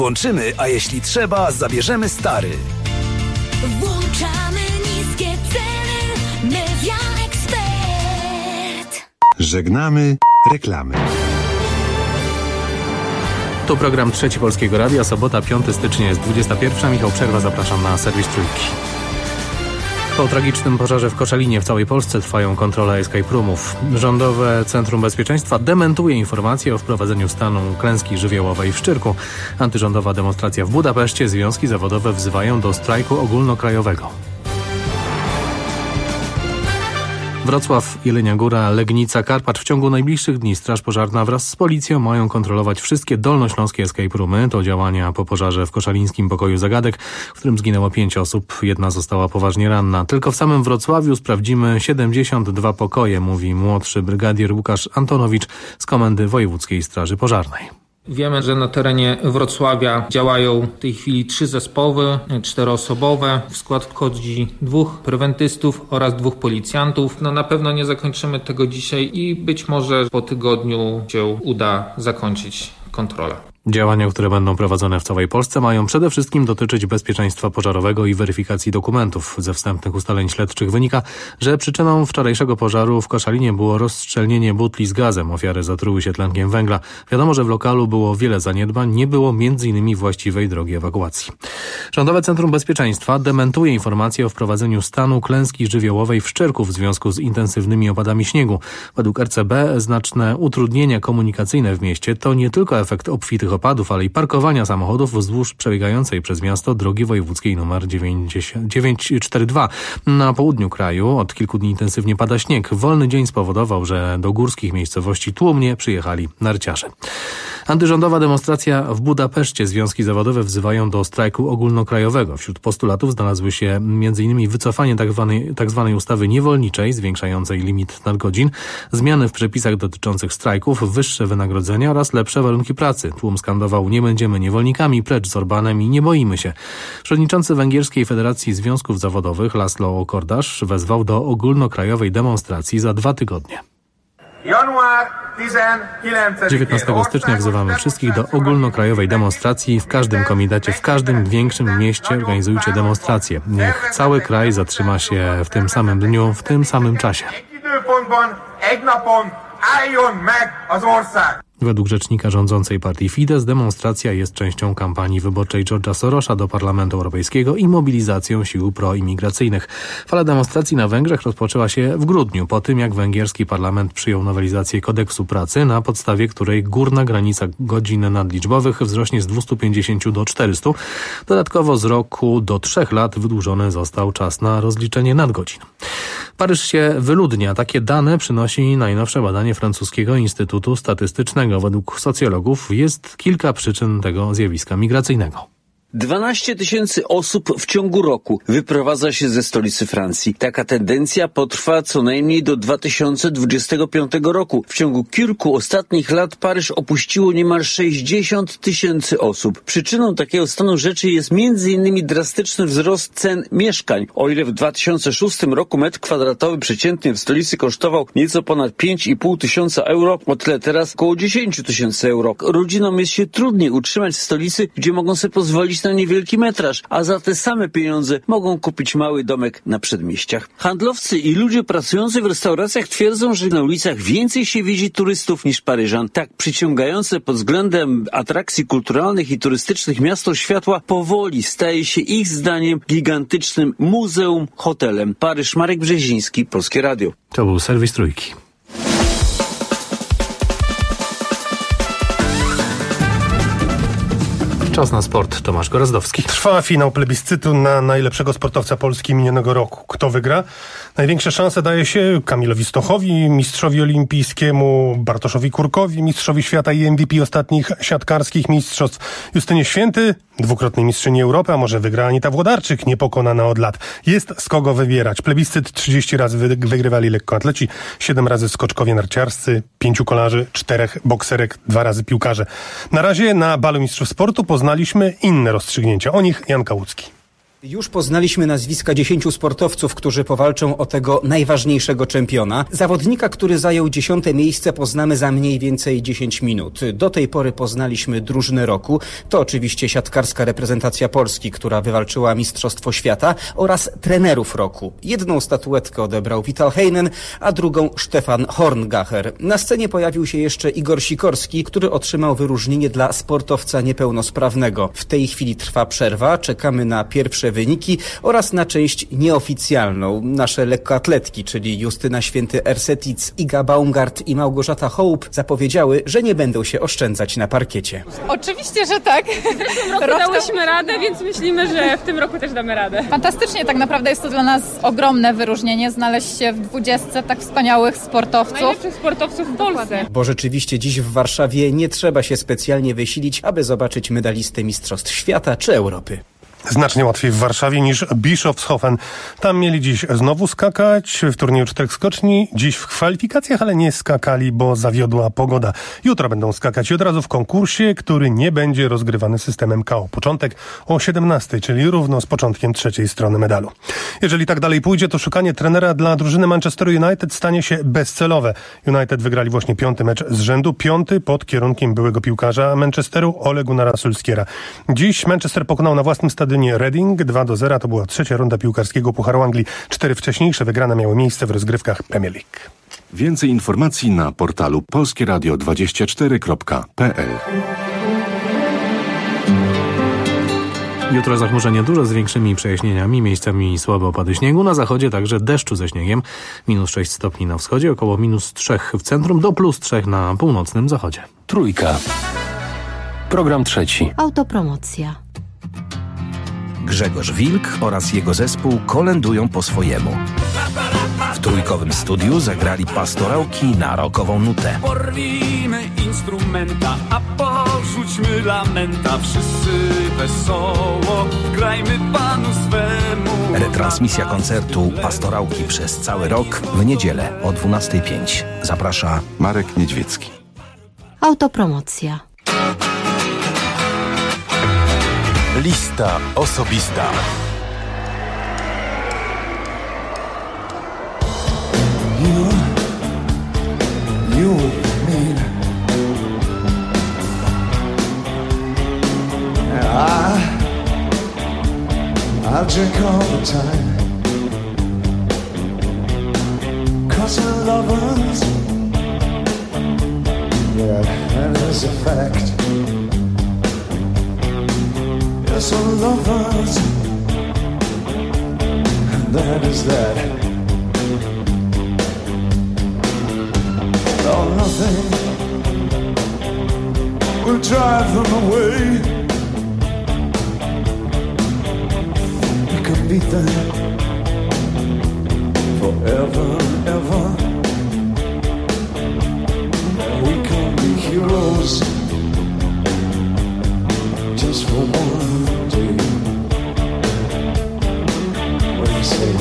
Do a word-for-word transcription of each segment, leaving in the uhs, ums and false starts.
Łączymy, a jeśli trzeba, zabierzemy stary. Włączamy niskie ceny. Media Expert. Żegnamy reklamy. To program Trzeci Polskiego Radia, sobota, piątego stycznia jest dwudziesta pierwsza. Michał Przerwa, zapraszam na serwis Trójki. Po tragicznym pożarze w Koszalinie w całej Polsce trwają kontrole escape roomów. Rządowe Centrum Bezpieczeństwa dementuje informacje o wprowadzeniu stanu klęski żywiołowej w Szczyrku. Antyrządowa demonstracja w Budapeszcie. Związki zawodowe wzywają do strajku ogólnokrajowego. Wrocław, Jelenia Góra, Legnica, Karpacz. W ciągu najbliższych dni Straż Pożarna wraz z policją mają kontrolować wszystkie dolnośląskie escape roomy. To działania po pożarze w koszalińskim pokoju zagadek, w którym zginęło pięć osób. Jedna została poważnie ranna. Tylko w samym Wrocławiu sprawdzimy siedemdziesiąt dwa pokoje, mówi młodszy brygadier Łukasz Antonowicz z Komendy Wojewódzkiej Straży Pożarnej. Wiemy, że na terenie Wrocławia działają w tej chwili trzy zespoły czteroosobowe. W skład wchodzi dwóch prewentystów oraz dwóch policjantów. No na pewno nie zakończymy tego dzisiaj i być może po tygodniu się uda zakończyć kontrolę. Działania, które będą prowadzone w całej Polsce, mają przede wszystkim dotyczyć bezpieczeństwa pożarowego i weryfikacji dokumentów. Ze wstępnych ustaleń śledczych wynika, że przyczyną wczorajszego pożaru w Koszalinie było rozstrzelnienie butli z gazem. Ofiary zatruły się tlenkiem węgla. Wiadomo, że w lokalu było wiele zaniedbań, nie było między innymi właściwej drogi ewakuacji. Rządowe Centrum Bezpieczeństwa dementuje informacje o wprowadzeniu stanu klęski żywiołowej w Szczyrku w związku z intensywnymi opadami śniegu. Według R C B znaczne utrudnienia komunikacyjne w mieście to nie tylko efekt obfitych opadów, ale i parkowania samochodów wzdłuż przebiegającej przez miasto drogi wojewódzkiej nr dziewięćset czterdzieści dwa. Na południu kraju od kilku dni intensywnie pada śnieg. Wolny dzień spowodował, że do górskich miejscowości tłumnie przyjechali narciarze. Antyrządowa demonstracja w Budapeszcie. Związki zawodowe wzywają do strajku ogólnokrajowego. Wśród postulatów znalazły się między innymi wycofanie tzw. ustawy niewolniczej, zwiększającej limit nadgodzin, zmiany w przepisach dotyczących strajków, wyższe wynagrodzenia oraz lepsze warunki pracy. Tłum skandował: nie będziemy niewolnikami, precz z Orbánem i nie boimy się. Przewodniczący Węgierskiej Federacji Związków Zawodowych Laszlo Kordasz wezwał do ogólnokrajowej demonstracji za dwa tygodnie. dziewiętnastego stycznia wzywamy wszystkich do ogólnokrajowej demonstracji. W każdym komitacie, w każdym większym mieście organizujcie demonstrację. Niech cały kraj zatrzyma się w tym samym dniu, w tym samym czasie. Według rzecznika rządzącej partii Fidesz demonstracja jest częścią kampanii wyborczej George'a Sorosa do Parlamentu Europejskiego i mobilizacją sił proimigracyjnych. Fala demonstracji na Węgrzech rozpoczęła się w grudniu, po tym jak węgierski parlament przyjął nowelizację kodeksu pracy, na podstawie której górna granica godzin nadliczbowych wzrośnie z dwustu pięćdziesięciu do czterystu. Dodatkowo z roku do trzech lat wydłużony został czas na rozliczenie nadgodzin. Paryż się wyludnia. Takie dane przynosi najnowsze badanie francuskiego Instytutu Statystycznego. Według socjologów jest kilka przyczyn tego zjawiska migracyjnego. dwanaście tysięcy osób w ciągu roku wyprowadza się ze stolicy Francji. Taka tendencja potrwa co najmniej do dwa tysiące dwudziestego piątego roku. W ciągu kilku ostatnich lat Paryż opuściło niemal sześćdziesiąt tysięcy osób. Przyczyną takiego stanu rzeczy jest między innymi drastyczny wzrost cen mieszkań. O ile w dwa tysiące szóstym roku metr kwadratowy przeciętnie w stolicy kosztował nieco ponad pięć i pół tysiąca euro, o tyle teraz około dziesięć tysięcy euro. Rodzinom jest się trudniej utrzymać w stolicy, gdzie mogą sobie pozwolić na niewielki metraż, a za te same pieniądze mogą kupić mały domek na przedmieściach. Handlowcy i ludzie pracujący w restauracjach twierdzą, że na ulicach więcej się widzi turystów niż Paryżan. Tak przyciągające pod względem atrakcji kulturalnych i turystycznych miasto światła powoli staje się ich zdaniem gigantycznym muzeum, hotelem. Paryż, Marek Brzeziński, Polskie Radio. To był serwis Trójki. Czas na sport. Tomasz Gorazdowski. Trwa finał plebiscytu na najlepszego sportowca Polski minionego roku. Kto wygra? Największe szanse daje się Kamilowi Stochowi, mistrzowi olimpijskiemu, Bartoszowi Kurkowi, mistrzowi świata i M V P ostatnich siatkarskich mistrzostw, Justynie Święty, dwukrotnej mistrzyni Europy, a może wygra Anita Włodarczyk, niepokonana od lat. Jest z kogo wybierać. Plebiscyt trzydzieści razy wy- wygrywali lekkoatleci, siedem razy skoczkowie narciarscy, pięciu kolarzy, czterech bokserek, dwa razy piłkarze. Na razie na balu mistrzów sportu poznaliśmy inne rozstrzygnięcia. O nich Jan Kałucki. Już poznaliśmy nazwiska dziesięciu sportowców, którzy powalczą o tego najważniejszego czempiona. Zawodnika, który zajął dziesiąte miejsce, poznamy za mniej więcej dziesięć minut. Do tej pory poznaliśmy drużynę roku. To oczywiście siatkarska reprezentacja Polski, która wywalczyła Mistrzostwo Świata, oraz trenerów roku. Jedną statuetkę odebrał Vital Heinen, a drugą Stefan Horngacher. Na scenie pojawił się jeszcze Igor Sikorski, który otrzymał wyróżnienie dla sportowca niepełnosprawnego. W tej chwili trwa przerwa. Czekamy na pierwsze wyniki oraz na część nieoficjalną. Nasze lekkoatletki, czyli Justyna Święty-Ersetic, Iga Baumgart i Małgorzata Hołb zapowiedziały, że nie będą się oszczędzać na parkiecie. Oczywiście, że tak. W tym roku dałyśmy radę, więc myślimy, że w tym roku też damy radę. Fantastycznie, tak naprawdę jest to dla nas ogromne wyróżnienie, znaleźć się w dwudziestce tak wspaniałych sportowców. Najlepszych sportowców w Polsce. Bo rzeczywiście dziś w Warszawie nie trzeba się specjalnie wysilić, aby zobaczyć medalistę Mistrzostw Świata czy Europy. Znacznie łatwiej w Warszawie niż Bischofshofen. Tam mieli dziś znowu skakać w turnieju czterech skoczni. Dziś w kwalifikacjach, ale nie skakali, bo zawiodła pogoda. Jutro będą skakać i od razu w konkursie, który nie będzie rozgrywany systemem K O. Początek o siedemnastej, czyli równo z początkiem trzeciej strony medalu. Jeżeli tak dalej pójdzie, to szukanie trenera dla drużyny Manchester United stanie się bezcelowe. United wygrali właśnie piąty mecz z rzędu, piąty pod kierunkiem byłego piłkarza Manchesteru Ole Gunnara Solskjaera. Dziś Manchester pokonał na własnym stadionie Reading dwa do zera. To była trzecia runda piłkarskiego Pucharu Anglii. Cztery wcześniejsze wygrane miały miejsce w rozgrywkach Premier League. Więcej informacji na portalu polskie radio dwadzieścia cztery kropka p l. Jutro zachmurzenie duże z większymi przejaśnieniami, miejscami słabe opady śniegu, na zachodzie także deszczu ze śniegiem. Minus sześć stopni na wschodzie, około minus trzy w centrum, do plus trzy na północnym zachodzie. Trójka. Program trzeci. Autopromocja. Grzegorz Wilk oraz jego zespół kolędują po swojemu. W trójkowym studiu zagrali Pastorałki na rockową nutę. Porwijmy instrumenta, a porzućmy lamenta. Wszyscy wesoło, grajmy Panu swemu. Retransmisja koncertu Pastorałki przez cały rok w niedzielę o dwunastej pięć. Zaprasza Marek Niedźwiecki. Autopromocja. Lista osobista. You, you mean I, I'll drink all the time, 'cause we're lovers. Yeah, that is a fact. Yes, we're lovers, and that is that. Oh, nothing will drive them away. We could beat them forever and ever. We can be heroes just for one day. What do you say?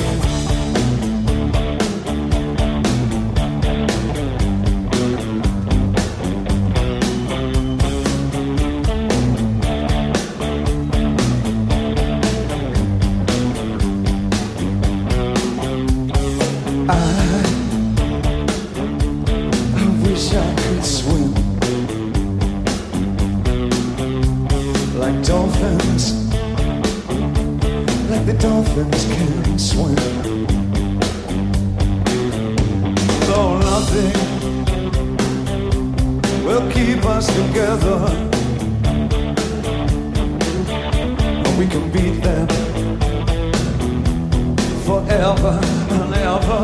Dolphins can swim. Though nothing will keep us together, and we can beat them forever and ever.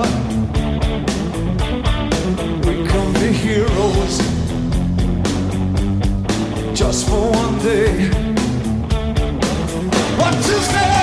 We can be heroes just for one day. What to say?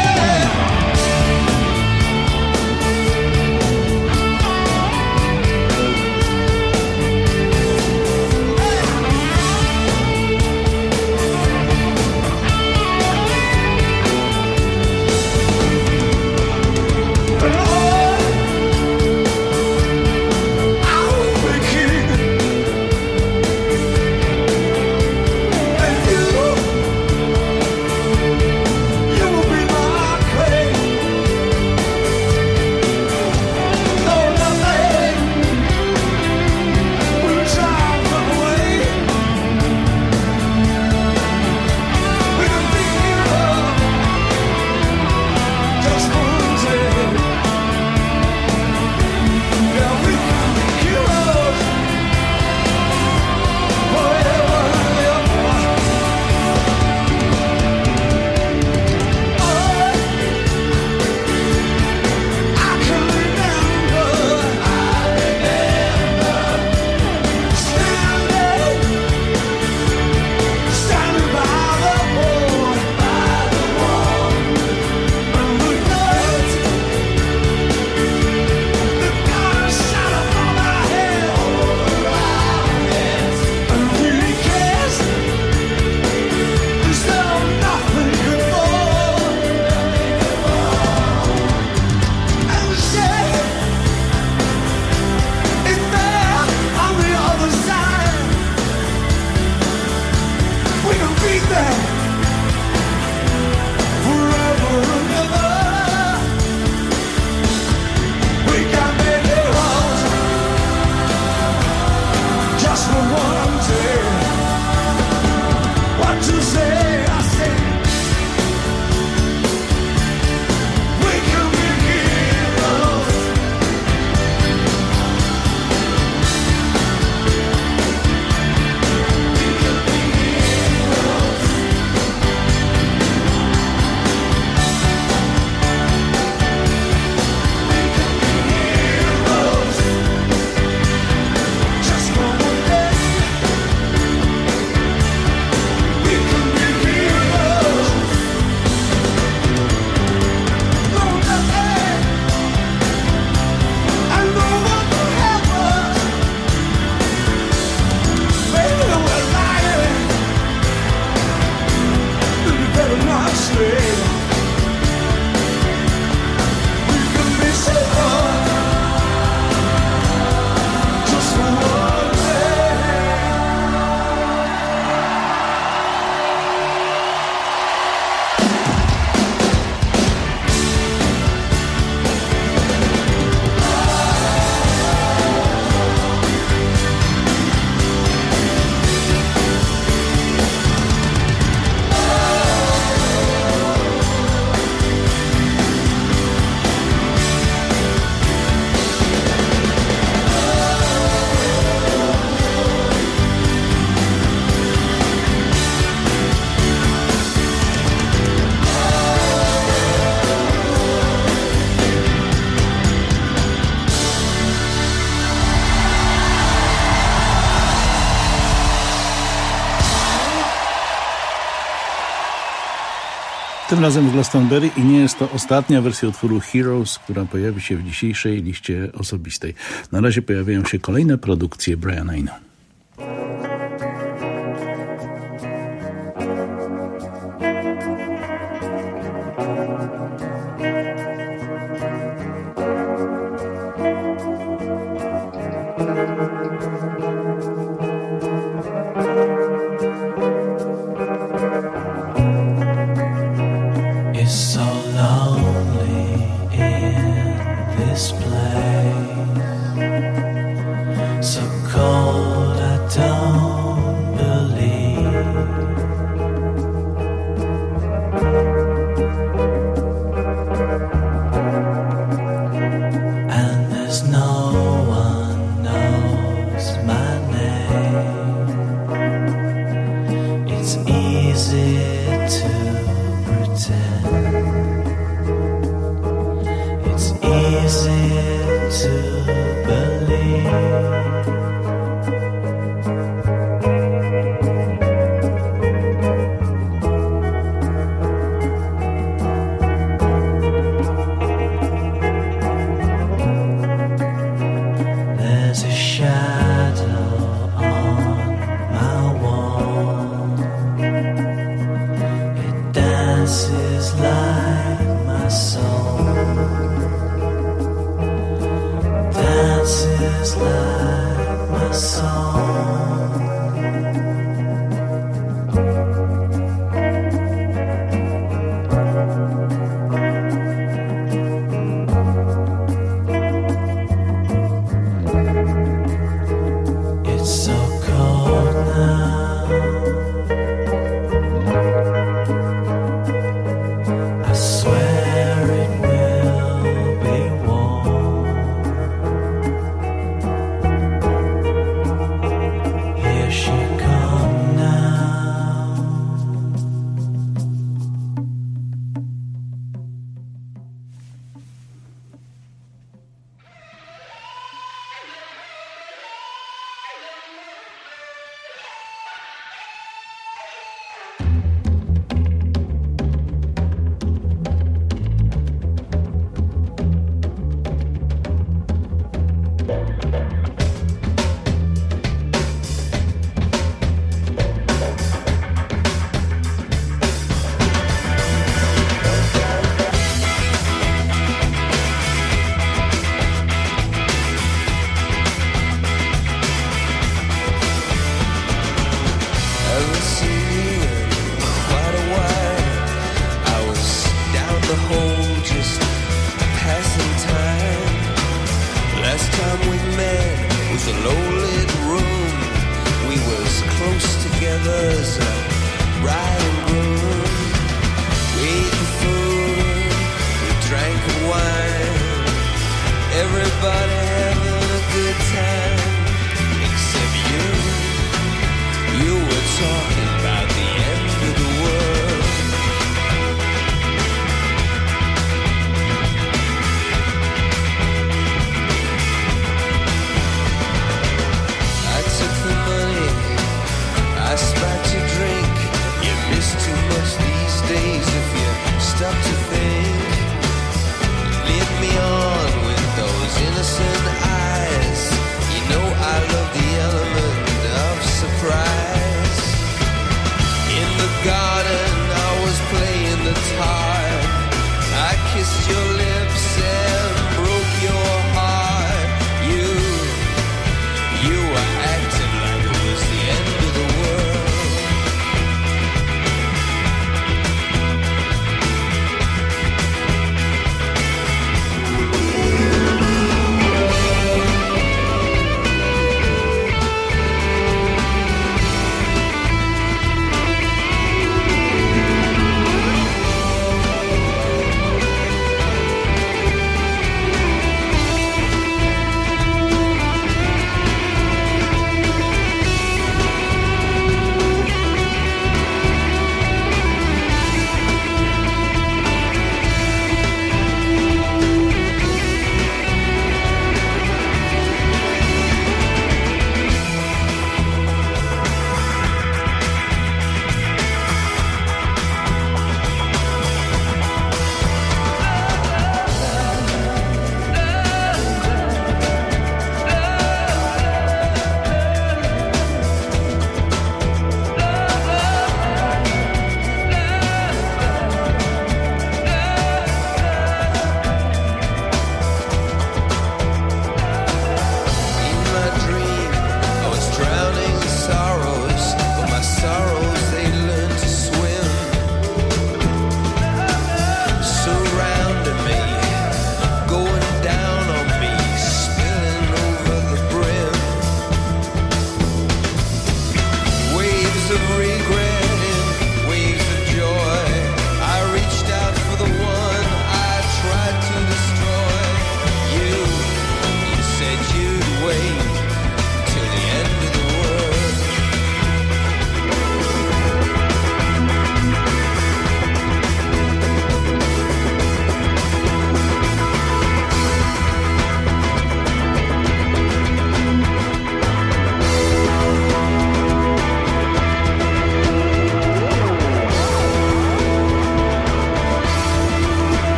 Tym razem z Glastonbury i nie jest to ostatnia wersja utworu Heroes, która pojawi się w dzisiejszej liście osobistej. Na razie pojawiają się kolejne produkcje Briana Eno.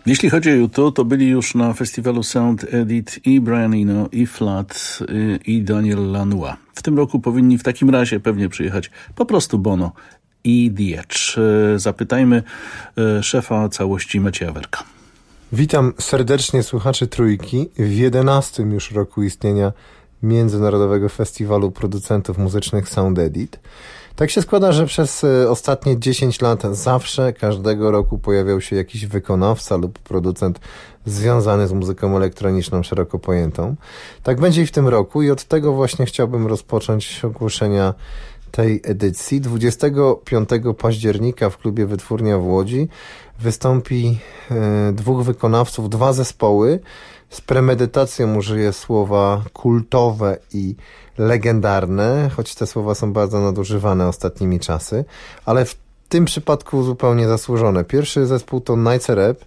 Jeśli chodzi o U dwa, to byli już na festiwalu Sound Edit i Brian Eno, i Flat, i Daniel Lanois. W tym roku powinni w takim razie pewnie przyjechać po prostu Bono i The Edge. Zapytajmy szefa całości Macieja Werka. Witam serdecznie słuchaczy Trójki w jedenastym już roku istnienia Międzynarodowego Festiwalu Producentów Muzycznych Sound Edit. Tak się składa, że przez ostatnie dziesięć lat zawsze, każdego roku pojawiał się jakiś wykonawca lub producent związany z muzyką elektroniczną szeroko pojętą. Tak będzie i w tym roku i od tego właśnie chciałbym rozpocząć ogłoszenia tej edycji. dwudziestego piątego października w klubie Wytwórnia w Łodzi wystąpi e, dwóch wykonawców, dwa zespoły. Z premedytacją użyję słowa kultowe i legendarne, choć te słowa są bardzo nadużywane ostatnimi czasy, ale w tym przypadku zupełnie zasłużone. Pierwszy zespół to Nights Rap,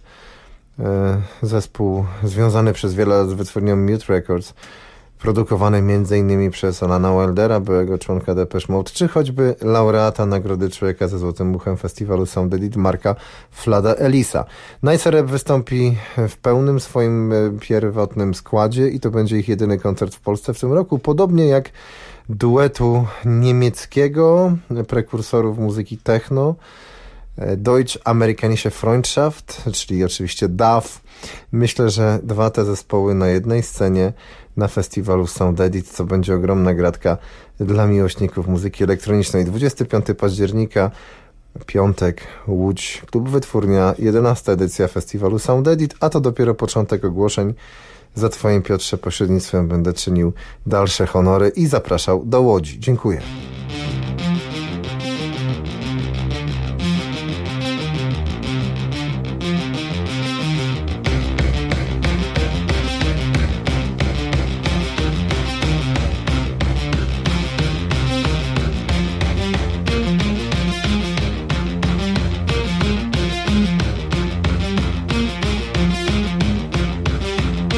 e, zespół związany przez wiele lat z wytwórnią Mute Records, produkowany m.in. przez Alana Wildera, byłego członka Depeche Mode, czy choćby laureata Nagrody Człowieka ze Złotym Muchem Festiwalu Sound Edit Marka Flada Ellisa. Nights Rap wystąpi w pełnym swoim pierwotnym składzie i to będzie ich jedyny koncert w Polsce w tym roku, podobnie jak duetu niemieckiego, prekursorów muzyki techno, Deutsch-Amerikanische Freundschaft, czyli oczywiście D A F. Myślę, że dwa te zespoły na jednej scenie na festiwalu Sound Edit, co będzie ogromna gratka dla miłośników muzyki elektronicznej. dwudziestego piątego października, piątek, Łódź, Klub Wytwórnia, jedenasta edycja festiwalu Sound Edit, a to dopiero początek ogłoszeń. Za Twoim, Piotrze, pośrednictwem będę czynił dalsze honory i zapraszał do Łodzi. Dziękuję.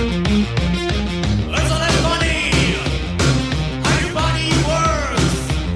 How your body works.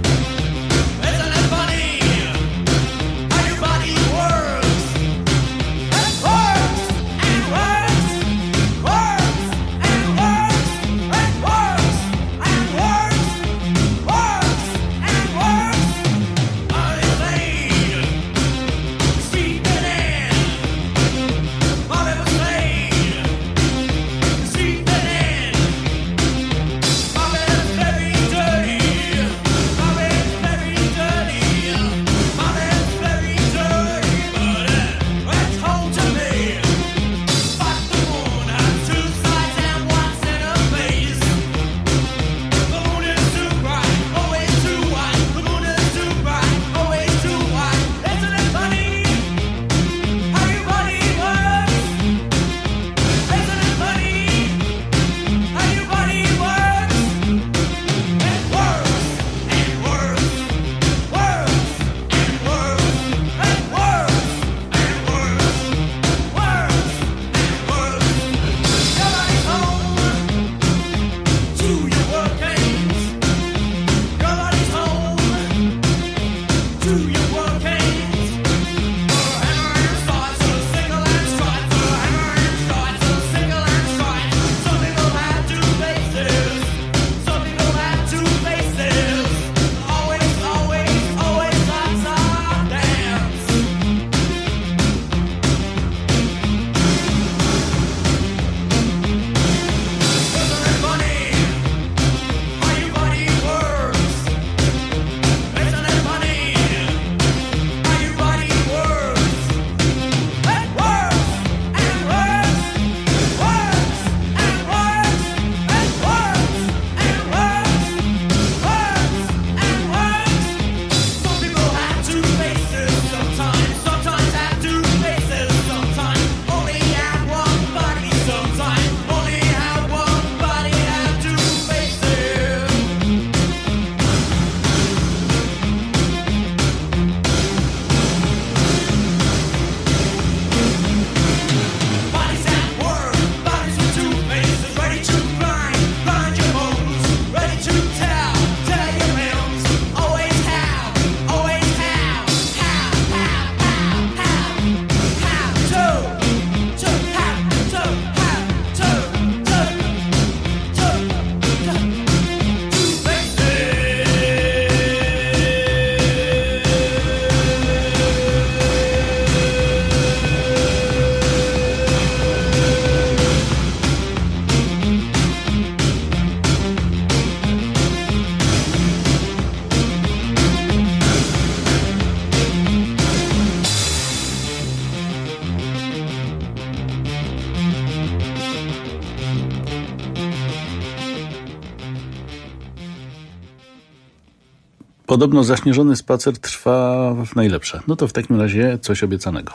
Podobno zaśnieżony spacer trwa w najlepsze. No to w takim razie coś obiecanego.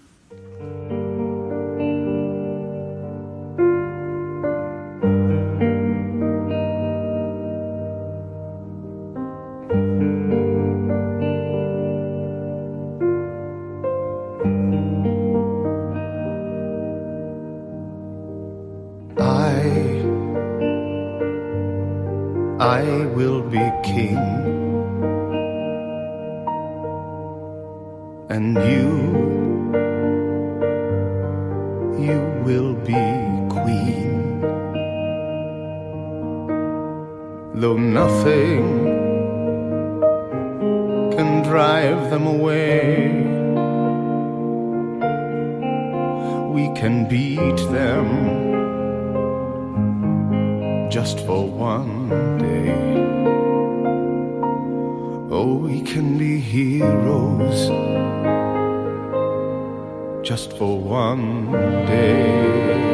I will be king, and you, you will be queen. Though nothing can drive them away, we can beat them just for one day. Oh, we can be heroes just for one day.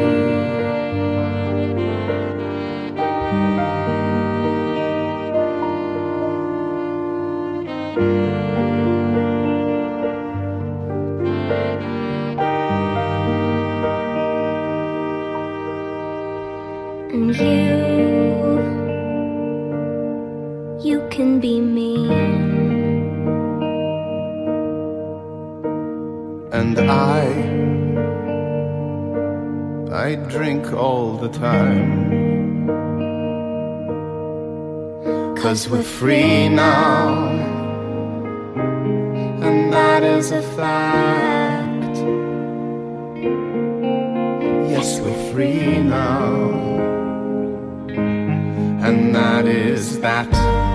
And you, you can be mean. And I, I drink all the time. 'Cause we're free now, and that is a fact. Yes, we're free now, and that is that.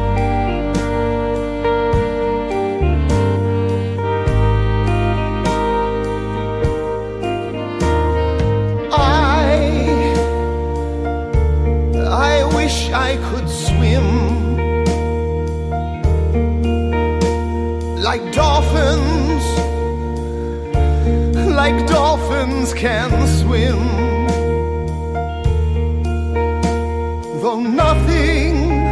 I, I wish I could swim like dolphins, like dolphins can swim. Though nothing,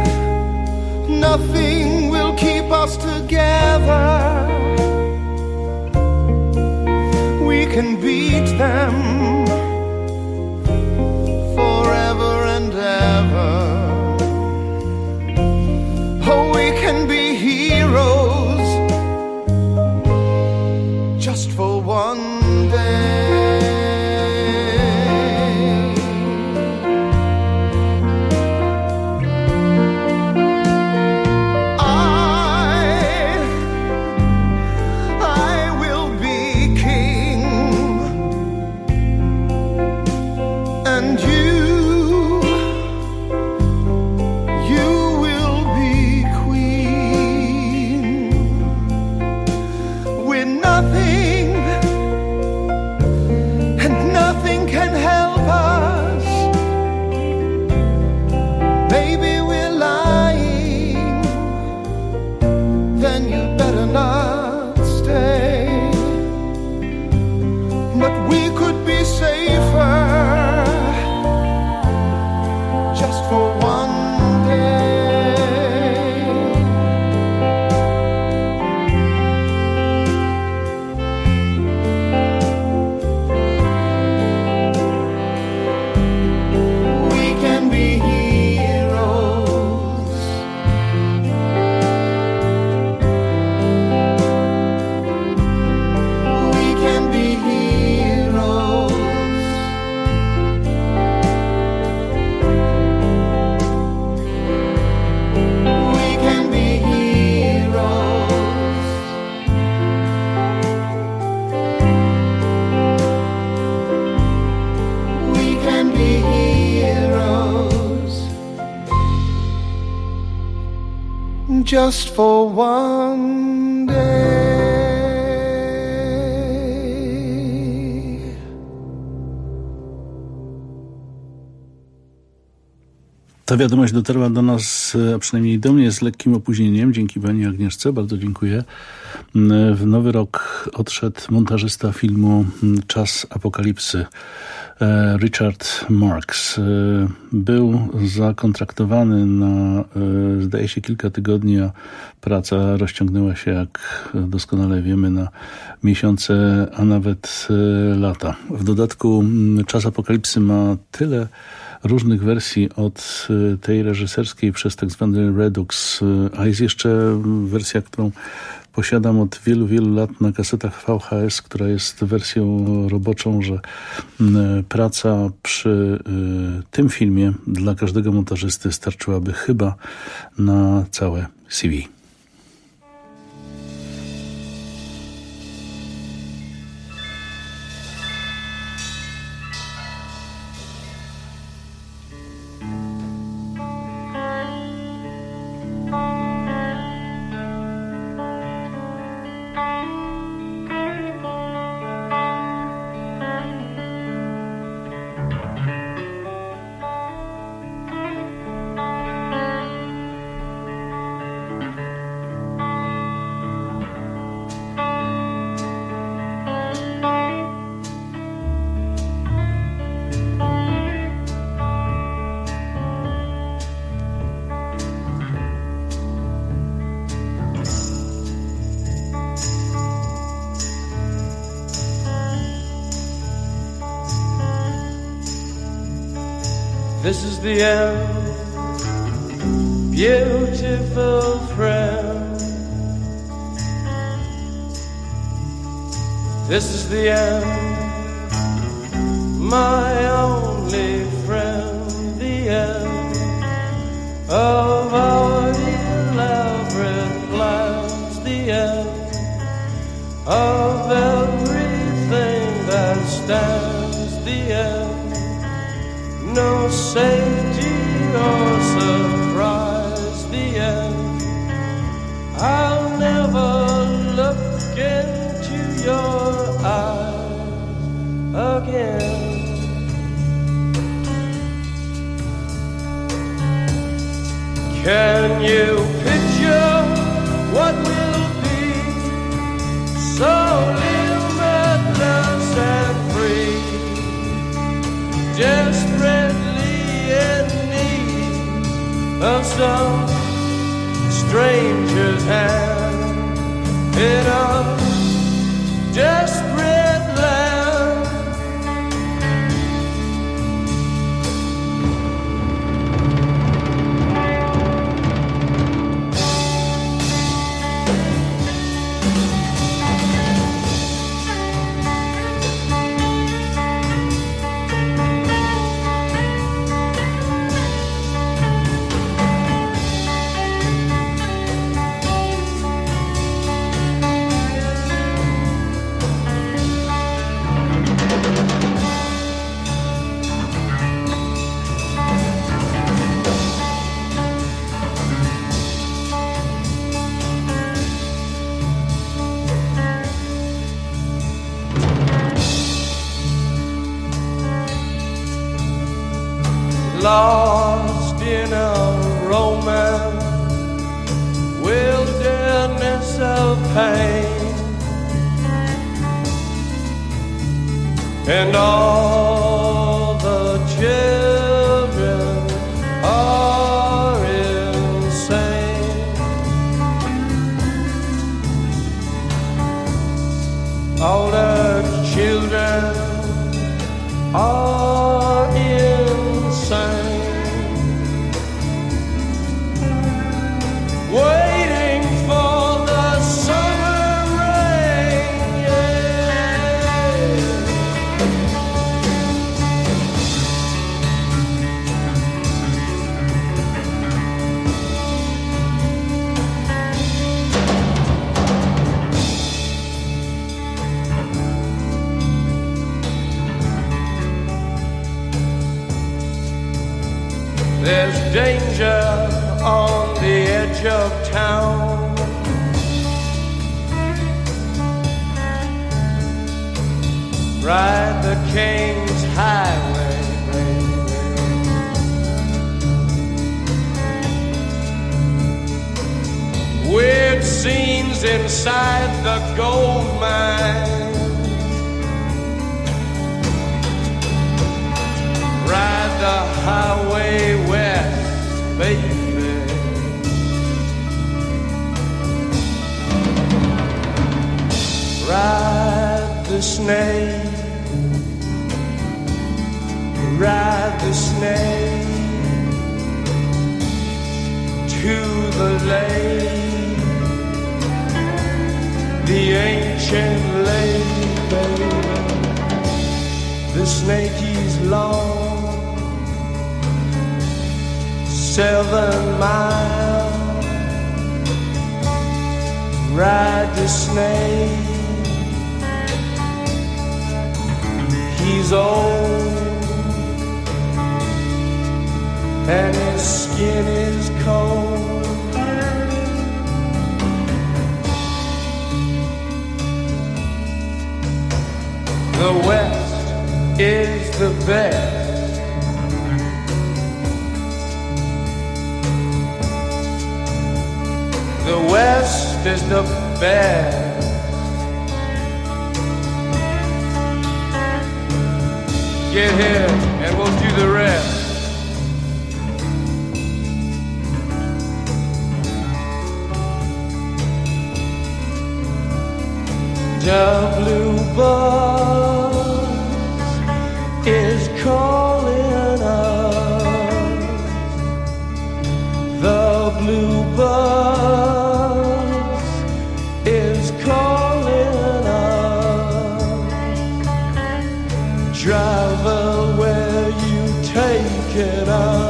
nothing will keep us together, we can beat them forever and ever. Oh, we can be heroes just for one day. Just for one day. Ta wiadomość dotarła do nas, a przynajmniej do mnie, z lekkim opóźnieniem. Dzięki pani Agnieszce, bardzo dziękuję. W nowy rok odszedł montażysta filmu Czas Apokalipsy. Richard Marx. Był zakontraktowany na, zdaje się, kilka tygodni, a praca rozciągnęła się, jak doskonale wiemy, na miesiące, a nawet lata. W dodatku Czas Apokalipsy ma tyle różnych wersji, od tej reżyserskiej przez tak zwany Redux, a jest jeszcze wersja, którą posiadam od wielu, wielu lat na kasetach V H S, która jest wersją roboczą, że praca przy tym filmie dla każdego montażysty starczyłaby chyba na całe C V. This is the end, beautiful friend. This is the end, my only friend. The end of our elaborate plans. The end of everything that stands. The end. No safety or surprise, the end. I'll never look into your eyes again. Can you picture what will be so limitless and free? Desperately in need of some stranger's hand in a desperate land. Lost in a romance, wilderness of pain, and all the children are insane. All the children are insane. Waiting for the summer rain, yeah. There's danger on the edge of town. Ride the King's Highway. Weird scenes inside the gold mine. the highway west, baby. Ride the snake, ride the snake to the lake, the ancient lake, baby. The snake is long, seven miles. Ride the snake. He's old and his skin is cold. The West is the best. The West is the best. Get here and we'll do the rest. The blue bus is calling us. The blue bus is calling us. Driver, where you taking us?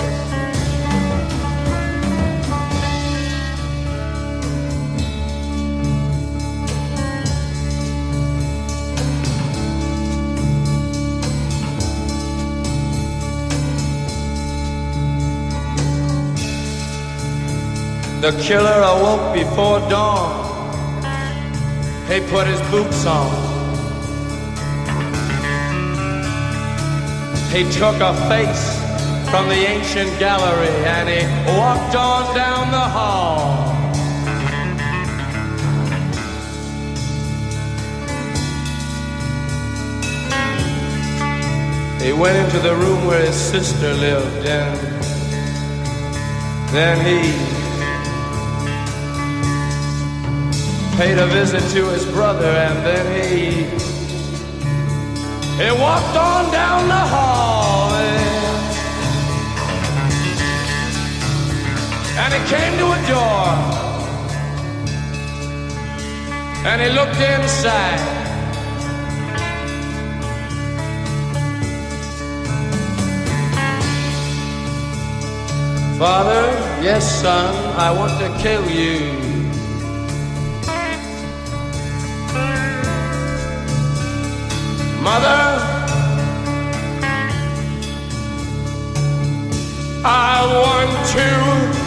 The killer awoke before dawn. He put his boots on. He took a face from the ancient gallery and he walked on down the hall. He went into the room where his sister lived, and then he paid a visit to his brother, and then he he walked on down the hall, and, and he came to a door, and he looked inside. Father, yes son, I want to kill you. Mother, I want to.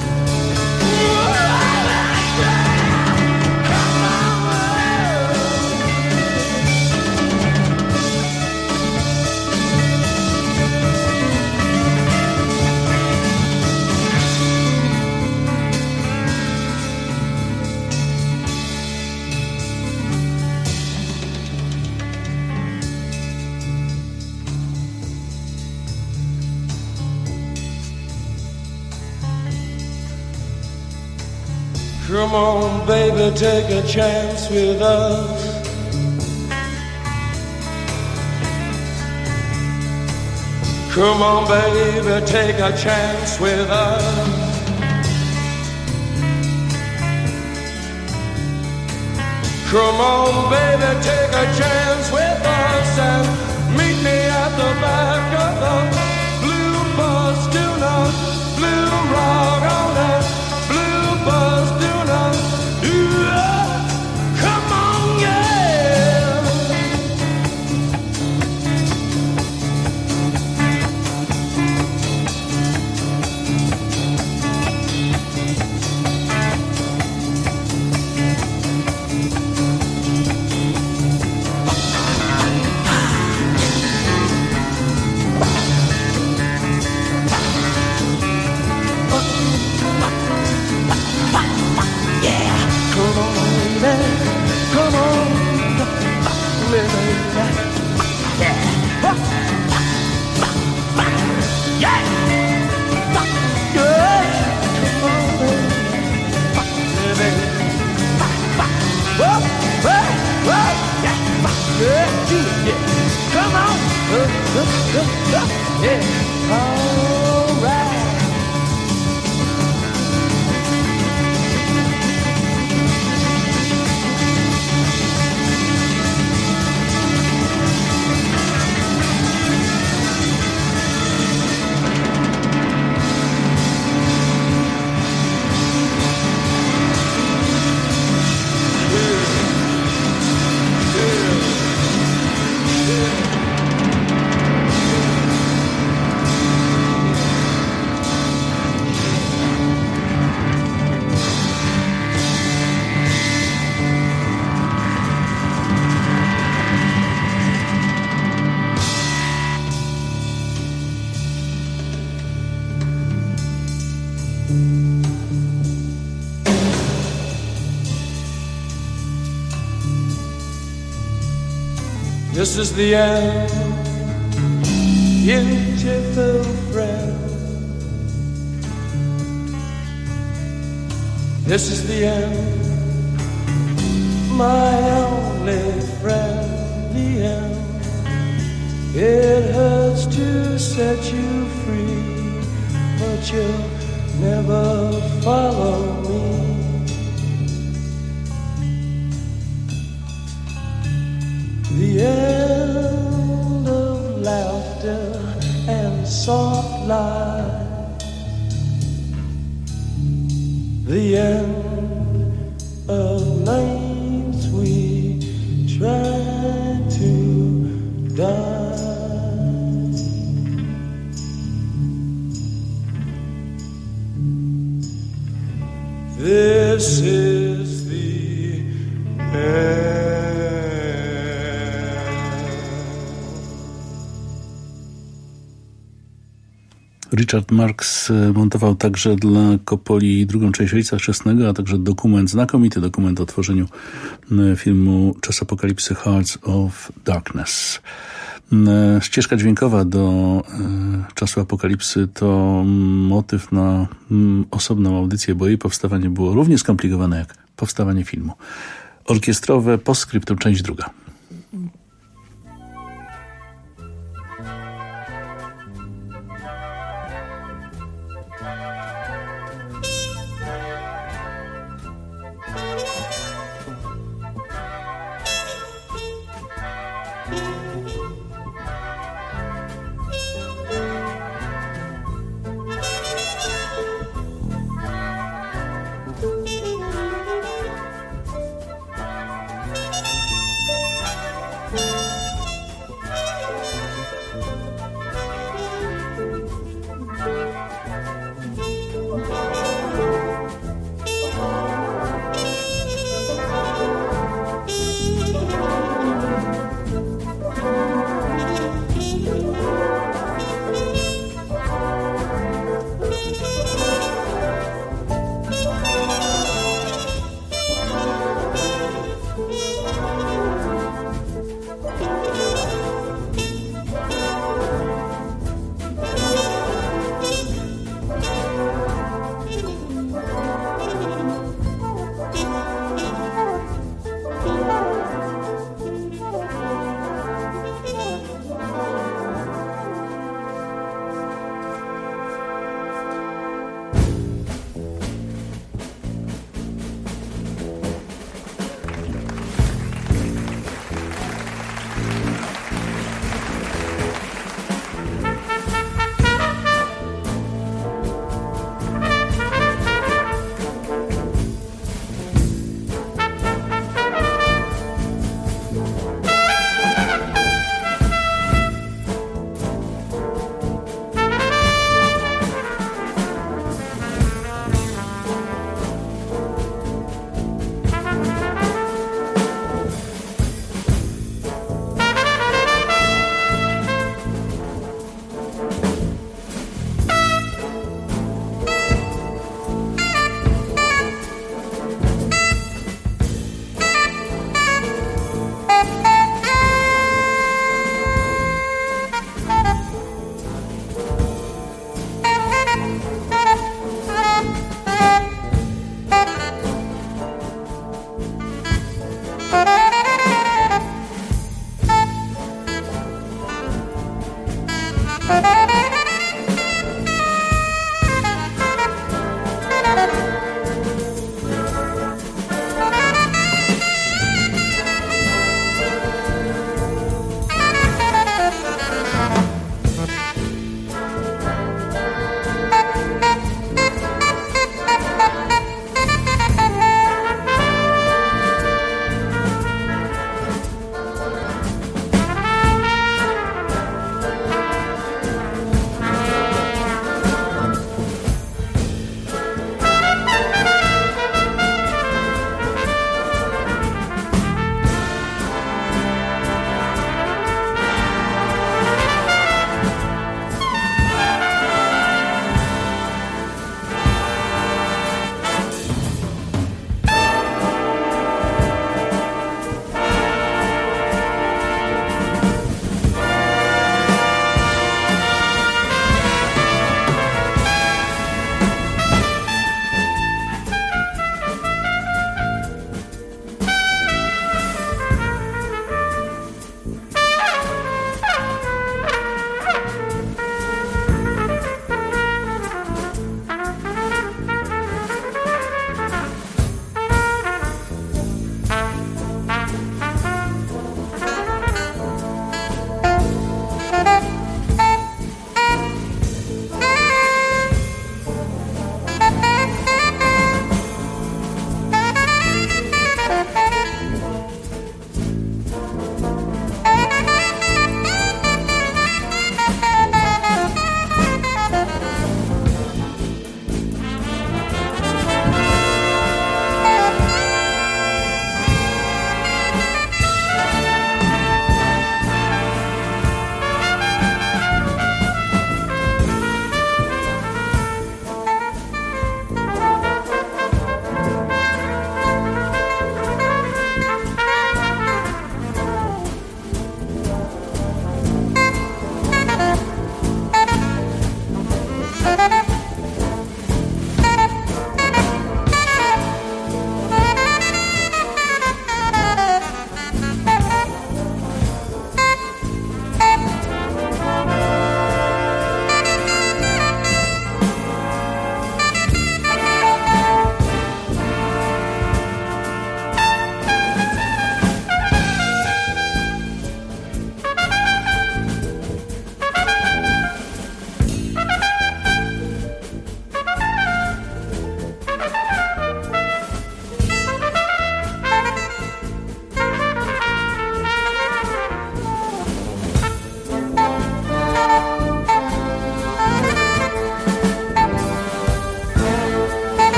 Come on, baby, take a chance with us. Come on, baby, take a chance with us. Come on, baby, take a chance with us and meet me at the back of the blue bus. Do not blue rock on that blue bus. Do not, yeah, come on, yeah. This is the end, beautiful friend. This is the end, my only friend. The end. It hurts to set you free, but you'll never follow me. The end of laughter and soft lies. The end of nights we try to die. This is the end. Richard Marx montował także dla Coppoli drugą część Ojca Chrzestnego, a także dokument, znakomity dokument o tworzeniu filmu Czas Apokalipsy, Hearts of Darkness. Ścieżka dźwiękowa do Czasu Apokalipsy to motyw na osobną audycję, bo jej powstawanie było równie skomplikowane jak powstawanie filmu. Orkiestrowe postscriptum, część druga.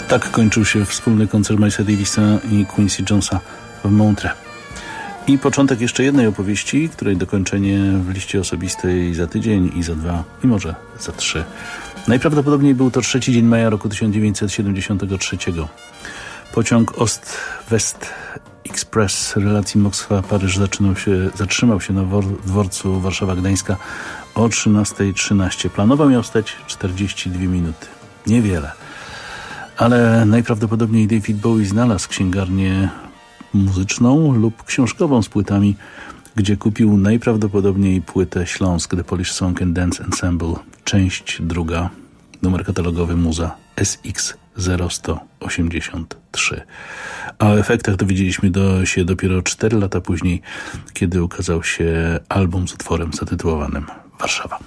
Tak kończył się wspólny koncert Milesa Davisa i Quincy Jonesa w Montreux. I początek jeszcze jednej opowieści, której dokończenie w liście osobistej za tydzień i za dwa i może za trzy. Najprawdopodobniej był to trzeci dzień maja roku tysiąc dziewięćset siedemdziesiątego trzeciego. Pociąg Ost-West Express relacji Moskwa-Paryż zaczynał się, zatrzymał się na dworcu Warszawa-Gdańska o trzynasta trzynaście. Planowo miał stać czterdzieści dwie minuty. Niewiele. Ale najprawdopodobniej David Bowie znalazł księgarnię muzyczną lub książkową z płytami, gdzie kupił najprawdopodobniej płytę Śląsk The Polish Song and Dance Ensemble, część druga, numer katalogowy Muza S X zero sto osiemdziesiąt trzy. A o efektach dowiedzieliśmy do, się dopiero cztery lata później, kiedy ukazał się album z utworem zatytułowanym Warszawa.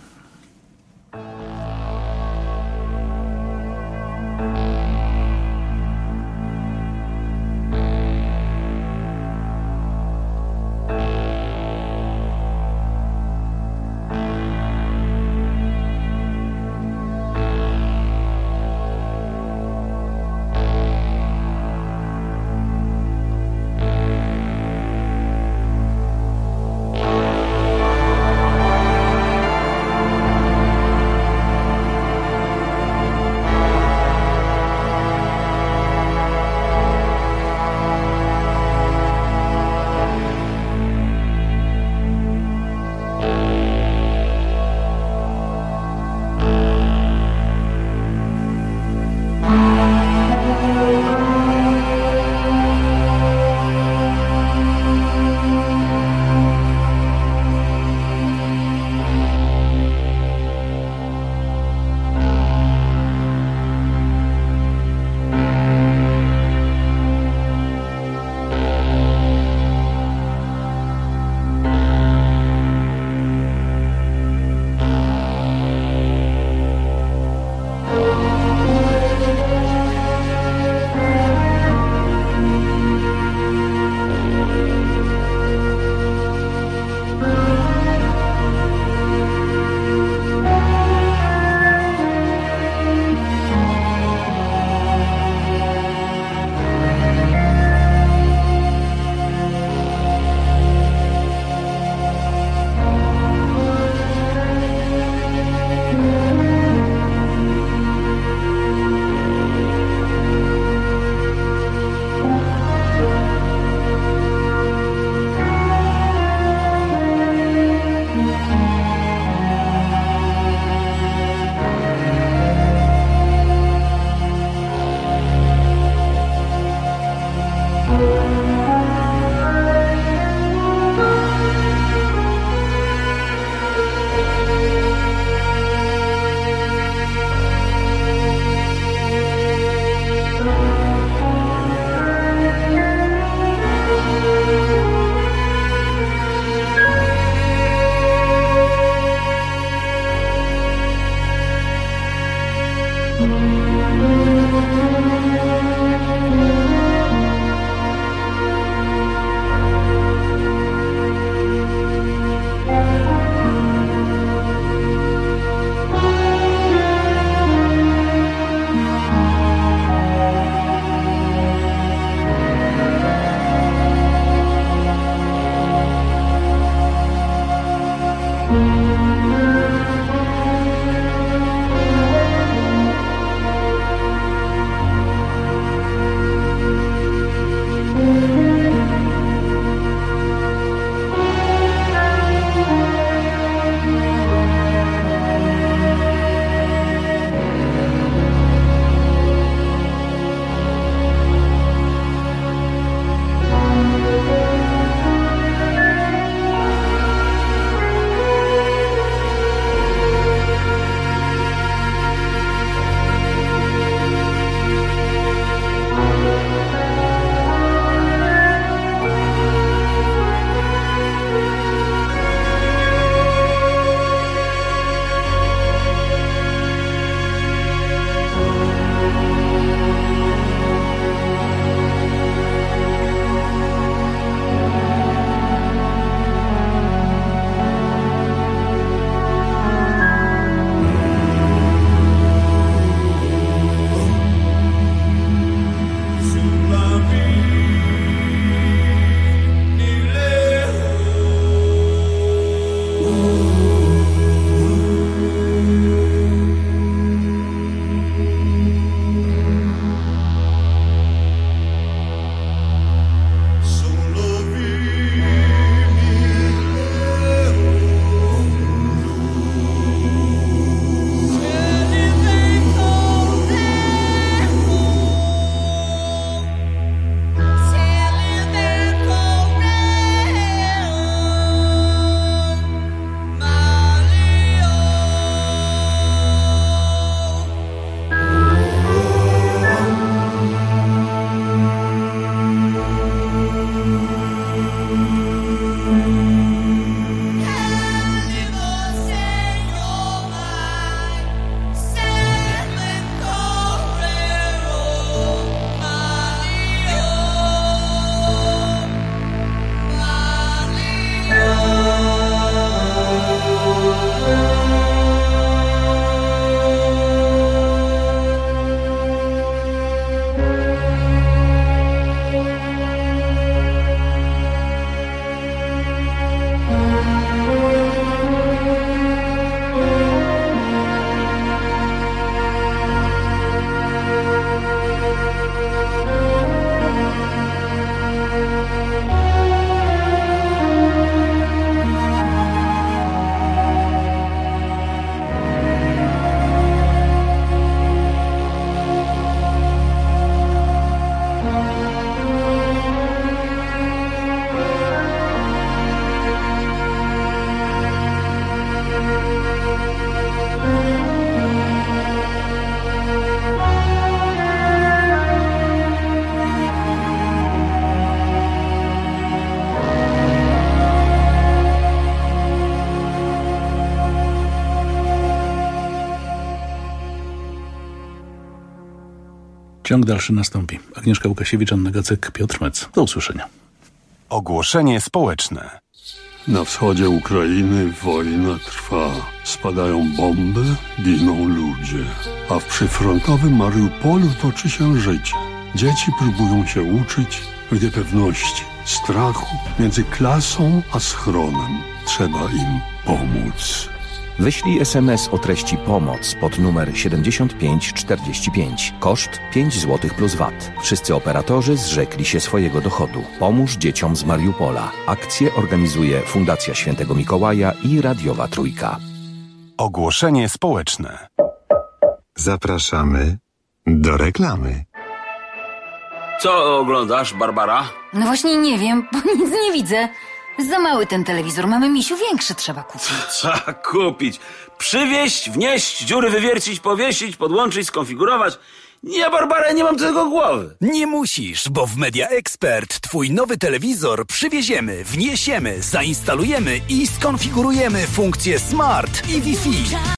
Ciąg dalszy nastąpi. Agnieszka Łukasiewicz, Anna Gacek, Piotr Mec. Do usłyszenia. Ogłoszenie społeczne. Na wschodzie Ukrainy wojna trwa. Spadają bomby, giną ludzie. A w przyfrontowym Mariupolu toczy się życie. Dzieci próbują się uczyć w niepewności, strachu między klasą a schronem. Trzeba im pomóc. Wyślij es em es o treści pomoc pod numer siedemdziesiąt pięć czterdzieści pięć. Koszt pięć złotych plus V A T. Wszyscy operatorzy zrzekli się swojego dochodu. Pomóż dzieciom z Mariupola. Akcję organizuje Fundacja Świętego Mikołaja i Radiowa Trójka. Ogłoszenie społeczne. Zapraszamy do reklamy. Co oglądasz, Barbara? No właśnie nie wiem, bo nic nie widzę. Za mały ten telewizor, mamy, misiu, większy trzeba kupić. Trzeba kupić. Przywieźć, wnieść, dziury wywiercić, powiesić, podłączyć, skonfigurować. Nie, Barbara, nie mam tego głowy. Nie musisz, bo w Media Expert twój nowy telewizor przywieziemy, wniesiemy, zainstalujemy i skonfigurujemy funkcje Smart i Wi-Fi.